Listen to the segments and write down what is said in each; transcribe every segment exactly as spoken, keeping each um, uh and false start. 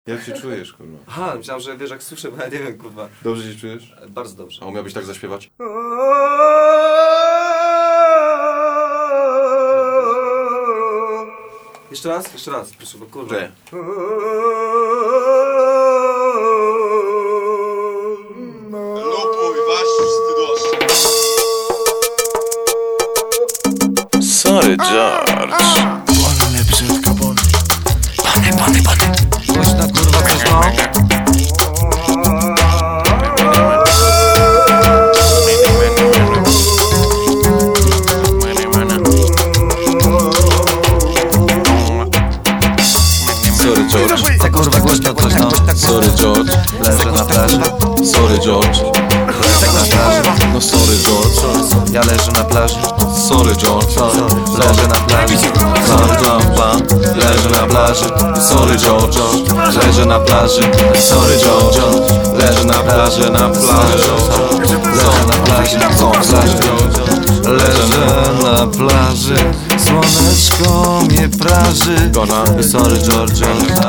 Jak się czujesz, kurwa? Aha, myślałem, że wiesz jak słyszę, bo ja nie wiem, kurwa. Dobrze się czujesz? Bardzo dobrze. A umiałbyś tak zaśpiewać? Jeszcze raz? Jeszcze raz, proszę, bo kurwa. Że? Lupuj, wasz wstydosy. Sorry, George. Ona mnie brzydko boli. Pany, pany, pany. Głośno, kurwa, coś no. Sorry, George. Za kurwa głośno coś no. Sorry, George. Leżę na plaży. Sorry, George. Leżę na plaży. No sorry, George. Ja leżę na plaży. Sorry, George. Leżę na plaży. Sorry, George. Leżę na plaży. Sorry, George. Leżę na plaży. Sorry, George. Leżę na plaży, na plaży. Leżę na plaży. Są plaży. Leżę na plaży. Słoneczko mnie praży. Gona. Sorry, George.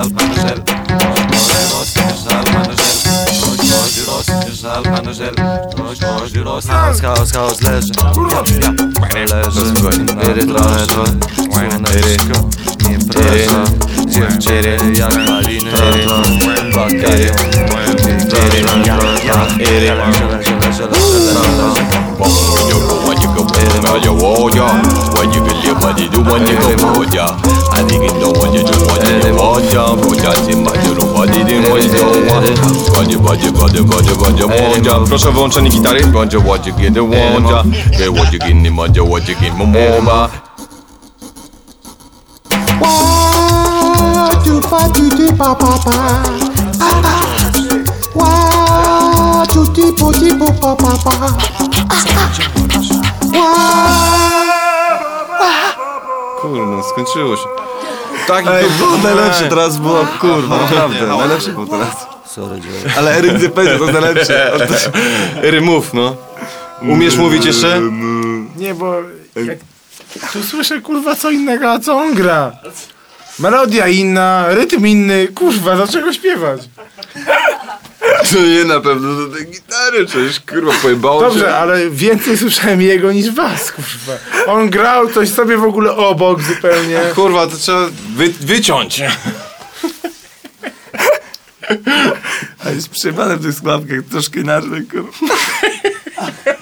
Chaos, chaos, chaos, leży. Leży. Iry trochę, trochę. Słoneczko mnie praży. Dziewczyny jak maliny. Bakiery. When you want ya, when you feel your body do when you go for ya. I think you know what you do when you want ya. Put ya in my little body, then what you don't want. Body, body, body, body, body, want ya. Proszę o wyłączenie gitary. Będzie what you get, want ya. Get what you get, nie będzie what you get, momoba. Wa tu pa tu ti pa pa pa. Wa tu ti po ti po pa pa pa. Kurwa, skończyło się. Tak, Ej, było najlepsze teraz było, kurwa, naprawdę, najlepsze było teraz. Sorry, George. Ale Eryk nie powiedział, to jest najlepsze. Ery, mów, no. Umiesz mówić jeszcze? Nie, bo jak tu słyszę kurwa co innego, a co on gra? Melodia inna, rytm inny, kurwa, dlaczego śpiewać? To nie na pewno do tej gitary, przecież kurwa pojebało się. Dobrze, ale więcej słyszałem jego niż was, kurwa. On grał coś sobie w ogóle obok zupełnie. Kurwa, to trzeba wy, wyciąć. A jest przejebane w tych skłapkach, troszkę inaczej, kurwa.